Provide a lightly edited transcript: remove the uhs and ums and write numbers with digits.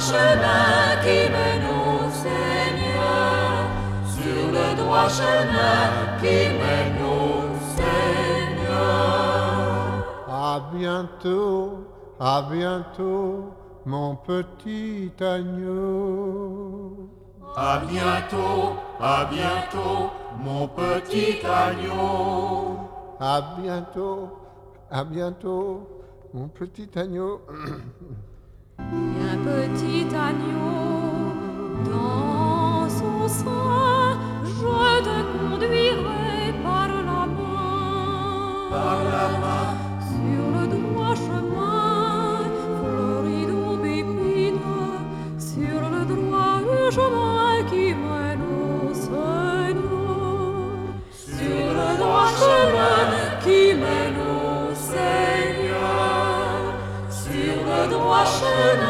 chemin qui mène au Seigneur, sur le droit chemin qui mène au Seigneur. À bientôt, mon petit agneau. À bientôt, mon petit agneau. À bientôt, mon petit agneau. Un petit agneau dans son sein, je te conduirai par la main, sur le droit chemin, fleuri d'aubépine, sur le droit chemin qui mène au Seigneur, Sur le droit chemin qui mène au Seigneur, sur le droit chemin